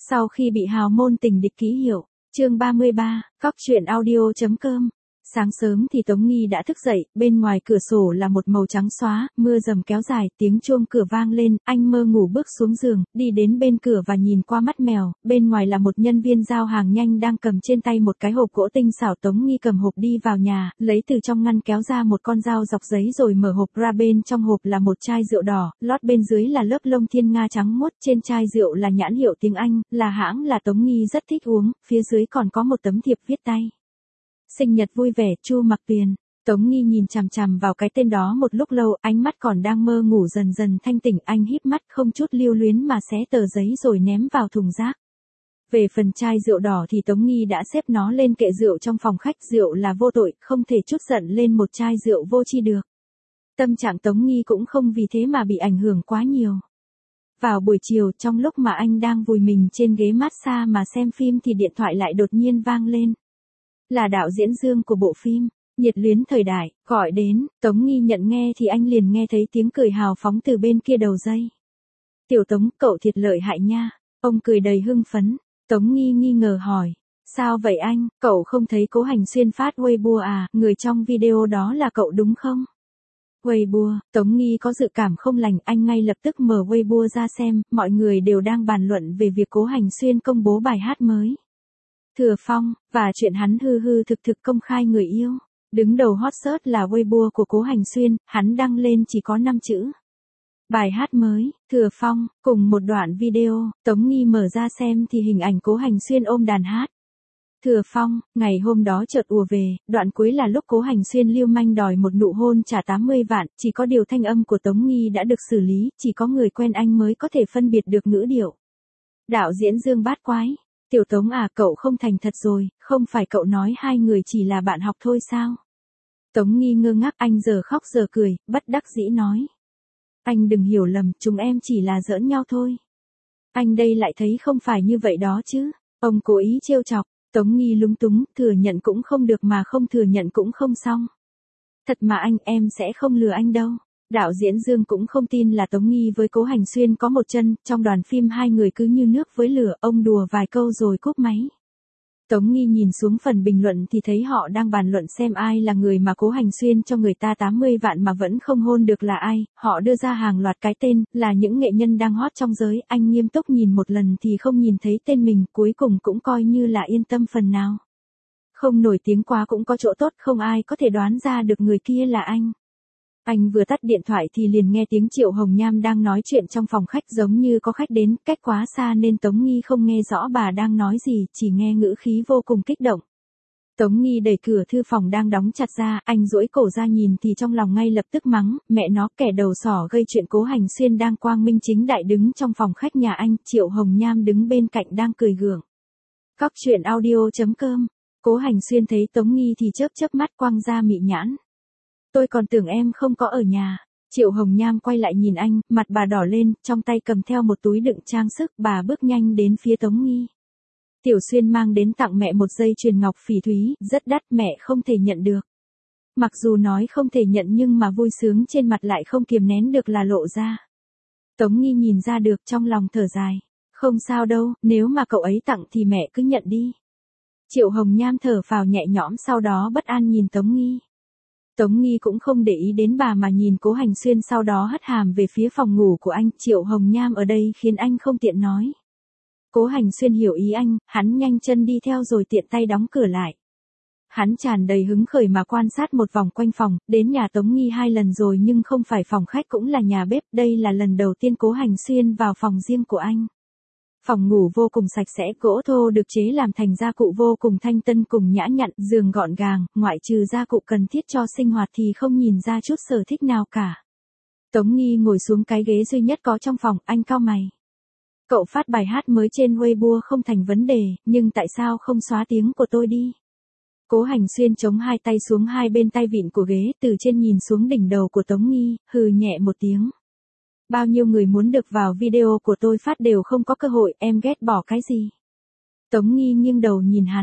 Sau khi bị hào môn tình địch ký hiệu, chương 33, cóc truyện audio.com. Sáng sớm thì Tống Nghi đã thức dậy, bên ngoài cửa sổ là một màu trắng xóa, mưa rầm kéo dài, tiếng chuông cửa vang lên, anh mơ ngủ bước xuống giường, đi đến bên cửa và nhìn qua mắt mèo, bên ngoài là một nhân viên giao hàng nhanh đang cầm trên tay một cái hộp gỗ tinh xảo. Tống Nghi cầm hộp đi vào nhà, lấy từ trong ngăn kéo ra một con dao dọc giấy rồi mở hộp ra, bên trong hộp là một chai rượu đỏ, lót bên dưới là lớp lông thiên nga trắng muốt, trên chai rượu là nhãn hiệu tiếng Anh, là hãng là Tống Nghi rất thích uống, phía dưới còn có một tấm thiệp viết tay. Sinh nhật vui vẻ, Chu Mặc Tuyền. Tống Nghi nhìn chằm chằm vào cái tên đó một lúc lâu, ánh mắt còn đang mơ ngủ dần dần thanh tỉnh, anh híp mắt không chút lưu luyến mà xé tờ giấy rồi ném vào thùng rác. Về phần chai rượu đỏ thì Tống Nghi đã xếp nó lên kệ rượu trong phòng khách, rượu là vô tội, không thể chút giận lên một chai rượu vô tri được. Tâm trạng Tống Nghi cũng không vì thế mà bị ảnh hưởng quá nhiều. Vào buổi chiều, trong lúc mà anh đang vùi mình trên ghế massage mà xem phim thì điện thoại lại đột nhiên vang lên. Là đạo diễn Dương của bộ phim Nhiệt Luyến Thời Đại gọi đến. Tống Nghi nhận nghe thì anh liền nghe thấy tiếng cười hào phóng từ bên kia đầu dây. Tiểu Tống, cậu thiệt lợi hại nha. Ông cười đầy hưng phấn. Tống Nghi nghi ngờ hỏi. Sao vậy anh, cậu không thấy Cố Hành Xuyên phát Weibo à, người trong video đó là cậu đúng không? Weibo, Tống Nghi có dự cảm không lành, anh ngay lập tức mở Weibo ra xem, mọi người đều đang bàn luận về việc Cố Hành Xuyên công bố bài hát mới. Thừa Phong, và chuyện hắn hư hư thực thực công khai người yêu. Đứng đầu hot search là Weibo của Cố Hành Xuyên, hắn đăng lên chỉ có 5 chữ. Bài hát mới, Thừa Phong, cùng một đoạn video, Tống Nghi mở ra xem thì hình ảnh Cố Hành Xuyên ôm đàn hát. Thừa Phong, ngày hôm đó chợt ùa về, đoạn cuối là lúc Cố Hành Xuyên lưu manh đòi một nụ hôn trả 80 vạn, chỉ có điều thanh âm của Tống Nghi đã được xử lý, chỉ có người quen anh mới có thể phân biệt được ngữ điệu. Đạo diễn Dương bát quái. Tiểu Tống à, cậu không thành thật rồi, không phải cậu nói hai người chỉ là bạn học thôi sao? Tống Nghi ngơ ngác, anh giờ khóc giờ cười, bất đắc dĩ nói. Anh đừng hiểu lầm, chúng em chỉ là giỡn nhau thôi. Anh đây lại thấy không phải như vậy đó chứ. Ông cố ý trêu chọc. Tống Nghi lúng túng, thừa nhận cũng không được mà không thừa nhận cũng không xong. Thật mà anh, em sẽ không lừa anh đâu. Đạo diễn Dương cũng không tin là Tống Nghi với Cố Hành Xuyên có một chân, trong đoàn phim hai người cứ như nước với lửa, ông đùa vài câu rồi cúp máy. Tống Nghi nhìn xuống phần bình luận thì thấy họ đang bàn luận xem ai là người mà Cố Hành Xuyên cho người ta 80 vạn mà vẫn không hôn được là ai, họ đưa ra hàng loạt cái tên, là những nghệ nhân đang hot trong giới, anh nghiêm túc nhìn một lần thì không nhìn thấy tên mình, cuối cùng cũng coi như là yên tâm phần nào. Không nổi tiếng quá cũng có chỗ tốt, không ai có thể đoán ra được người kia là anh. Anh vừa tắt điện thoại thì liền nghe tiếng Triệu Hồng Nham đang nói chuyện trong phòng khách, giống như có khách đến, cách quá xa nên Tống Nghi không nghe rõ bà đang nói gì, chỉ nghe ngữ khí vô cùng kích động. Tống Nghi đẩy cửa thư phòng đang đóng chặt ra, anh duỗi cổ ra nhìn thì trong lòng ngay lập tức mắng, mẹ nó, kẻ đầu sỏ gây chuyện. Cố Hành Xuyên đang quang minh chính đại đứng trong phòng khách nhà anh, Triệu Hồng Nham đứng bên cạnh đang cười gượng. Cóc truyện audio.com. Cố Hành Xuyên thấy Tống Nghi thì chớp mắt quăng ra mị nhãn. Tôi còn tưởng em không có ở nhà. Triệu Hồng Nham quay lại nhìn anh, mặt bà đỏ lên, trong tay cầm theo một túi đựng trang sức, bà bước nhanh đến phía Tống Nghi. Tiểu Xuyên mang đến tặng mẹ một dây chuyền ngọc phỉ thúy, rất đắt, mẹ không thể nhận được. Mặc dù nói không thể nhận nhưng mà vui sướng trên mặt lại không kiềm nén được là lộ ra. Tống Nghi nhìn ra được, trong lòng thở dài. Không sao đâu, nếu mà cậu ấy tặng thì mẹ cứ nhận đi. Triệu Hồng Nham thở phào nhẹ nhõm, sau đó bất an nhìn Tống Nghi. Tống Nghi cũng không để ý đến bà mà nhìn Cố Hành Xuyên, sau đó hất hàm về phía phòng ngủ của anh. Triệu Hồng Nham ở đây khiến anh không tiện nói. Cố Hành Xuyên hiểu ý anh, hắn nhanh chân đi theo rồi tiện tay đóng cửa lại. Hắn tràn đầy hứng khởi mà quan sát một vòng quanh phòng, đến nhà Tống Nghi 2 lần rồi nhưng không phải phòng khách cũng là nhà bếp, đây là lần đầu tiên Cố Hành Xuyên vào phòng riêng của anh. Phòng ngủ vô cùng sạch sẽ, gỗ thô được chế làm thành gia cụ vô cùng thanh tân cùng nhã nhặn, giường gọn gàng, ngoại trừ gia cụ cần thiết cho sinh hoạt thì không nhìn ra chút sở thích nào cả. Tống Nghi ngồi xuống cái ghế duy nhất có trong phòng, anh cau mày. Cậu phát bài hát mới trên Weibo không thành vấn đề, nhưng tại sao không xóa tiếng của tôi đi? Cố Hành Xuyên chống hai tay xuống hai bên tay vịn của ghế, từ trên nhìn xuống đỉnh đầu của Tống Nghi, hừ nhẹ một tiếng. Bao nhiêu người muốn được vào video của tôi phát đều không có cơ hội, em ghét bỏ cái gì? Tống Nghi nghiêng đầu nhìn hắn.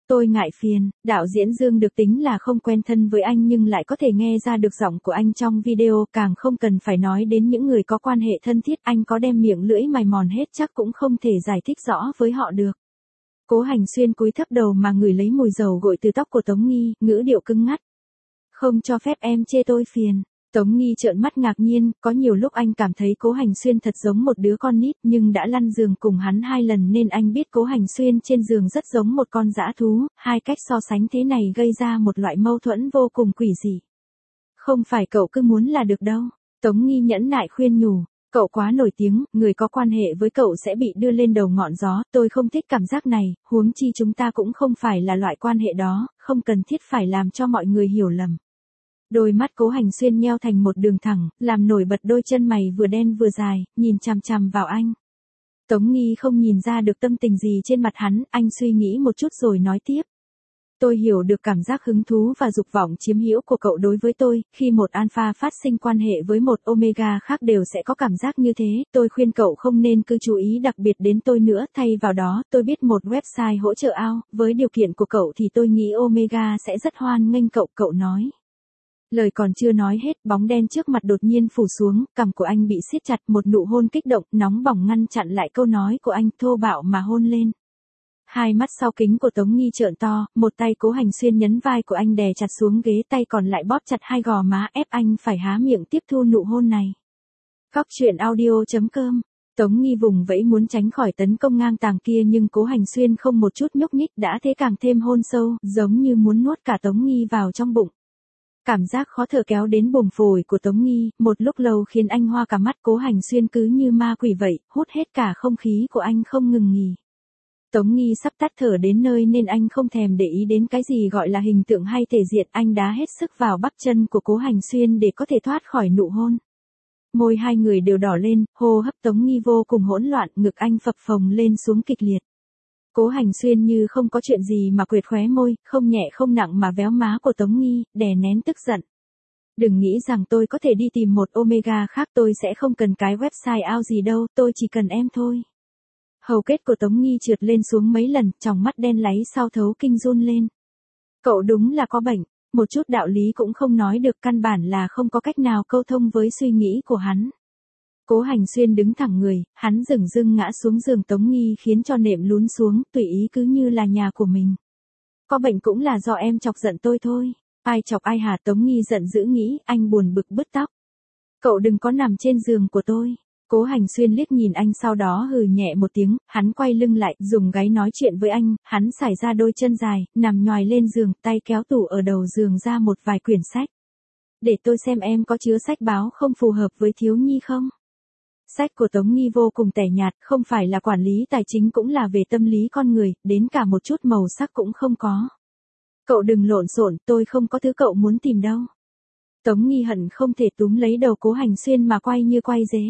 Tôi ngại phiền, đạo diễn Dương được tính là không quen thân với anh nhưng lại có thể nghe ra được giọng của anh trong video, càng không cần phải nói đến những người có quan hệ thân thiết, anh có đem miệng lưỡi mài mòn hết chắc cũng không thể giải thích rõ với họ được. Cố Hành Xuyên cúi thấp đầu mà ngửi lấy mùi dầu gội từ tóc của Tống Nghi, ngữ điệu cứng ngắt. Không cho phép em chê tôi phiền. Tống Nghi trợn mắt ngạc nhiên, có nhiều lúc anh cảm thấy Cố Hành Xuyên thật giống một đứa con nít nhưng đã lăn giường cùng hắn 2 lần nên anh biết Cố Hành Xuyên trên giường rất giống một con dã thú, hai cách so sánh thế này gây ra một loại mâu thuẫn vô cùng quỷ dị. Không phải cậu cứ muốn là được đâu. Tống Nghi nhẫn nại khuyên nhủ. Cậu quá nổi tiếng, người có quan hệ với cậu sẽ bị đưa lên đầu ngọn gió, tôi không thích cảm giác này, huống chi chúng ta cũng không phải là loại quan hệ đó, không cần thiết phải làm cho mọi người hiểu lầm. Đôi mắt Cố Hành Xuyên nheo thành một đường thẳng, làm nổi bật đôi chân mày vừa đen vừa dài, nhìn chằm chằm vào anh. Tống Nghi không nhìn ra được tâm tình gì trên mặt hắn, anh suy nghĩ một chút rồi nói tiếp. Tôi hiểu được cảm giác hứng thú và dục vọng chiếm hữu của cậu đối với tôi, khi một alpha phát sinh quan hệ với một omega khác đều sẽ có cảm giác như thế, tôi khuyên cậu không nên cứ chú ý đặc biệt đến tôi nữa, thay vào đó, tôi biết một website hỗ trợ ao, với điều kiện của cậu thì tôi nghĩ omega sẽ rất hoan nghênh cậu, cậu nói. Lời còn chưa nói hết, bóng đen trước mặt đột nhiên phủ xuống, cằm của anh bị siết chặt, một nụ hôn kích động, nóng bỏng ngăn chặn lại câu nói của anh, thô bạo mà hôn lên. Hai mắt sau kính của Tống Nghi trợn to, một tay Cố Hành Xuyên nhấn vai của anh đè chặt xuống ghế, tay còn lại bóp chặt hai gò má ép anh phải há miệng tiếp thu nụ hôn này. Cóc truyện audio.com. Tống Nghi vùng vẫy muốn tránh khỏi tấn công ngang tàng kia nhưng Cố Hành Xuyên không một chút nhúc nhích, đã thế càng thêm hôn sâu, giống như muốn nuốt cả Tống Nghi vào trong bụng. Cảm giác khó thở kéo đến buồng phổi của Tống Nghi, một lúc lâu khiến anh hoa cả mắt. Cố Hành Xuyên cứ như ma quỷ vậy, hút hết cả không khí của anh không ngừng nghỉ. Tống Nghi sắp tắt thở đến nơi nên anh không thèm để ý đến cái gì gọi là hình tượng hay thể diện, anh đá hết sức vào bắp chân của Cố Hành Xuyên để có thể thoát khỏi nụ hôn. Môi hai người đều đỏ lên, hô hấp Tống Nghi vô cùng hỗn loạn, ngực anh phập phồng lên xuống kịch liệt. Cố Hành Xuyên như không có chuyện gì mà quệt khóe môi, không nhẹ không nặng mà véo má của Tống Nghi, đè nén tức giận. Đừng nghĩ rằng tôi có thể đi tìm một omega khác, tôi sẽ không cần cái website ao gì đâu, tôi chỉ cần em thôi. Hầu kết của Tống Nghi trượt lên xuống mấy lần, tròng mắt đen láy sau thấu kinh run lên. Cậu đúng là có bệnh, một chút đạo lý cũng không nói được, căn bản là không có cách nào câu thông với suy nghĩ của hắn. Cố Hành Xuyên đứng thẳng người, hắn dửng dưng ngã xuống giường Tống Nghi khiến cho nệm lún xuống, tùy ý cứ như là nhà của mình. Có bệnh cũng là do em chọc giận tôi thôi. Ai chọc ai hả? Tống Nghi giận dữ nghĩ, anh buồn bực bứt tóc. Cậu đừng có nằm trên giường của tôi. Cố Hành Xuyên liếc nhìn anh sau đó hừ nhẹ một tiếng, hắn quay lưng lại, dùng gáy nói chuyện với anh, hắn xải ra đôi chân dài, nằm nhoài lên giường, tay kéo tủ ở đầu giường ra một vài quyển sách. Để tôi xem em có chứa sách báo không phù hợp với thiếu nhi không? Sách của Tống Nghi vô cùng tẻ nhạt, không phải là quản lý tài chính cũng là về tâm lý con người, đến cả một chút màu sắc cũng không có. Cậu đừng lộn xộn, tôi không có thứ cậu muốn tìm đâu. Tống Nghi hận không thể túm lấy đầu Cố Hành Xuyên mà quay như quay dế.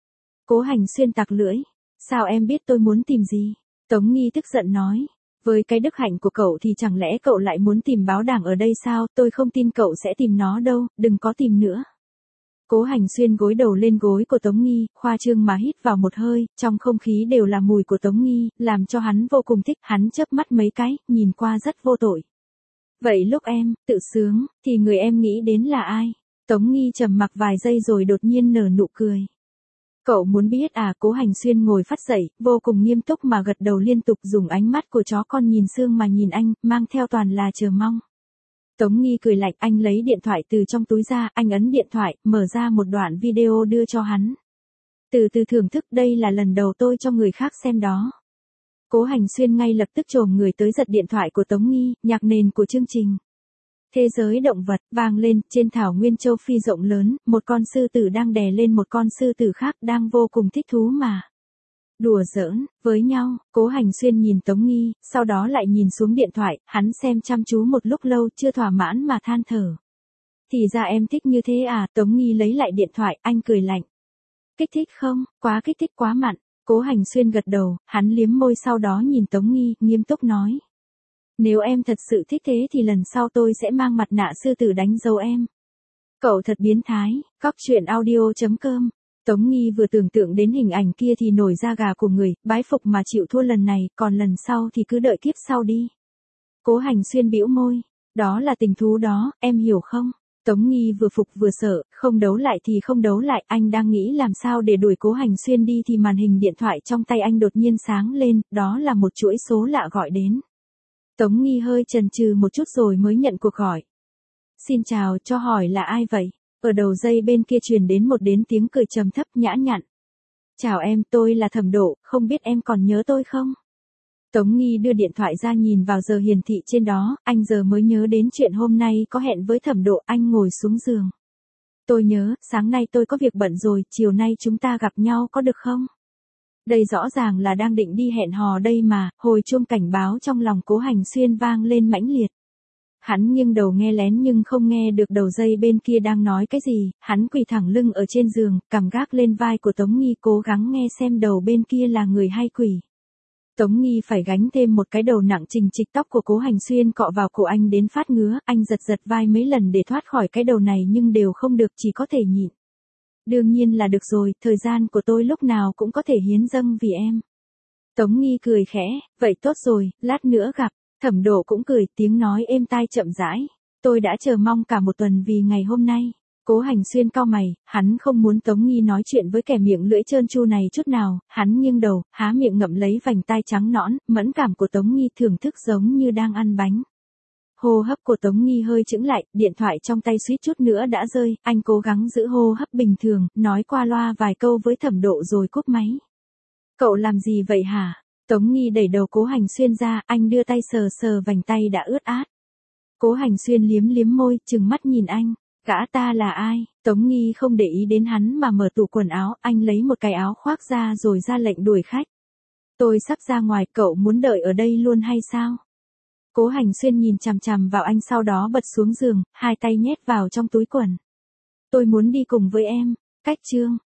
Cố Hành Xuyên tặc lưỡi. Sao em biết tôi muốn tìm gì? Tống Nghi tức giận nói. Với cái đức hạnh của cậu thì chẳng lẽ cậu lại muốn tìm báo đảng ở đây sao? Tôi không tin cậu sẽ tìm nó đâu, đừng có tìm nữa. Cố Hành Xuyên gối đầu lên gối của Tống Nghi, khoa trương mà hít vào một hơi, trong không khí đều là mùi của Tống Nghi, làm cho hắn vô cùng thích, hắn chớp mắt mấy cái, nhìn qua rất vô tội. Vậy lúc em, tự sướng, thì người em nghĩ đến là ai? Tống Nghi trầm mặc vài giây rồi đột nhiên nở nụ cười. Cậu muốn biết à? Cố Hành Xuyên ngồi phắt dậy, vô cùng nghiêm túc mà gật đầu liên tục, dùng ánh mắt của chó con nhìn xương mà nhìn anh, mang theo toàn là chờ mong. Tống Nghi cười lạnh, anh lấy điện thoại từ trong túi ra, anh ấn điện thoại, mở ra một đoạn video đưa cho hắn. Từ từ thưởng thức, đây là lần đầu tôi cho người khác xem đó. Cố Hành Xuyên ngay lập tức chồm người tới giật điện thoại của Tống Nghi, nhạc nền của chương trình Thế giới động vật vang lên, trên thảo nguyên châu Phi rộng lớn, một con sư tử đang đè lên một con sư tử khác, đang vô cùng thích thú mà đùa giỡn với nhau. Cố Hành Xuyên nhìn Tống Nghi, sau đó lại nhìn xuống điện thoại, hắn xem chăm chú một lúc lâu chưa thỏa mãn mà than thở. Thì ra em thích như thế à? Tống Nghi lấy lại điện thoại, anh cười lạnh. Kích thích không? Quá kích thích, quá mặn. Cố Hành Xuyên gật đầu, hắn liếm môi sau đó nhìn Tống Nghi, nghiêm túc nói. Nếu em thật sự thích thế thì lần sau tôi sẽ mang mặt nạ sư tử đánh dấu em. Cậu thật biến thái. Cóc truyện audio.com. Tống Nghi vừa tưởng tượng đến hình ảnh kia thì nổi da gà của người, bái phục mà chịu thua lần này, còn lần sau thì cứ đợi kiếp sau đi. Cố Hành Xuyên bĩu môi. Đó là tình thú đó, em hiểu không? Tống Nghi vừa phục vừa sợ, không đấu lại thì không đấu lại, anh đang nghĩ làm sao để đuổi Cố Hành Xuyên đi thì màn hình điện thoại trong tay anh đột nhiên sáng lên, đó là một chuỗi số lạ gọi đến. Tống Nghi hơi chần chừ một chút rồi mới nhận cuộc gọi. Xin chào, cho hỏi là ai vậy? Ở đầu dây bên kia truyền đến tiếng cười trầm thấp nhã nhặn. Chào em, tôi là Thẩm Độ, không biết em còn nhớ tôi không? Tống Nghi đưa điện thoại ra nhìn vào giờ hiển thị trên đó, anh giờ mới nhớ đến chuyện hôm nay có hẹn với Thẩm Độ, anh ngồi xuống giường. Tôi nhớ, sáng nay tôi có việc bận rồi, chiều nay chúng ta gặp nhau có được không? Đây rõ ràng là đang định đi hẹn hò đây mà, hồi chuông cảnh báo trong lòng Cố Hành Xuyên vang lên mãnh liệt. Hắn nghiêng đầu nghe lén nhưng không nghe được đầu dây bên kia đang nói cái gì, hắn quỳ thẳng lưng ở trên giường, cằm gác lên vai của Tống Nghi cố gắng nghe xem đầu bên kia là người hay quỷ. Tống Nghi phải gánh thêm một cái đầu nặng trình trịch, tóc của Cố Hành Xuyên cọ vào cổ anh đến phát ngứa, anh giật giật vai mấy lần để thoát khỏi cái đầu này nhưng đều không được, chỉ có thể nhịn. Đương nhiên là được rồi, thời gian của tôi lúc nào cũng có thể hiến dâng vì em. Tống Nghi cười khẽ, vậy tốt rồi, lát nữa gặp. Thẩm Độ cũng cười, tiếng nói êm tai chậm rãi. Tôi đã chờ mong cả một tuần vì ngày hôm nay. Cố Hành Xuyên cau mày, hắn không muốn Tống Nghi nói chuyện với kẻ miệng lưỡi trơn tru này chút nào, hắn nghiêng đầu, há miệng ngậm lấy vành tai trắng nõn, mẫn cảm của Tống Nghi thưởng thức giống như đang ăn bánh. Hô hấp của Tống Nghi hơi chững lại, điện thoại trong tay suýt chút nữa đã rơi, anh cố gắng giữ hô hấp bình thường, nói qua loa vài câu với Thẩm Độ rồi cúp máy. Cậu làm gì vậy hả? Tống Nghi đẩy đầu Cố Hành Xuyên ra, anh đưa tay sờ sờ vành tay đã ướt át. Cố Hành Xuyên liếm liếm môi, trừng mắt nhìn anh. Gã ta là ai? Tống Nghi không để ý đến hắn mà mở tủ quần áo, anh lấy một cái áo khoác ra rồi ra lệnh đuổi khách. Tôi sắp ra ngoài, cậu muốn đợi ở đây luôn hay sao? Cố Hành Xuyên nhìn chằm chằm vào anh sau đó bật xuống giường, hai tay nhét vào trong túi quần. Tôi muốn đi cùng với em. Cách chương.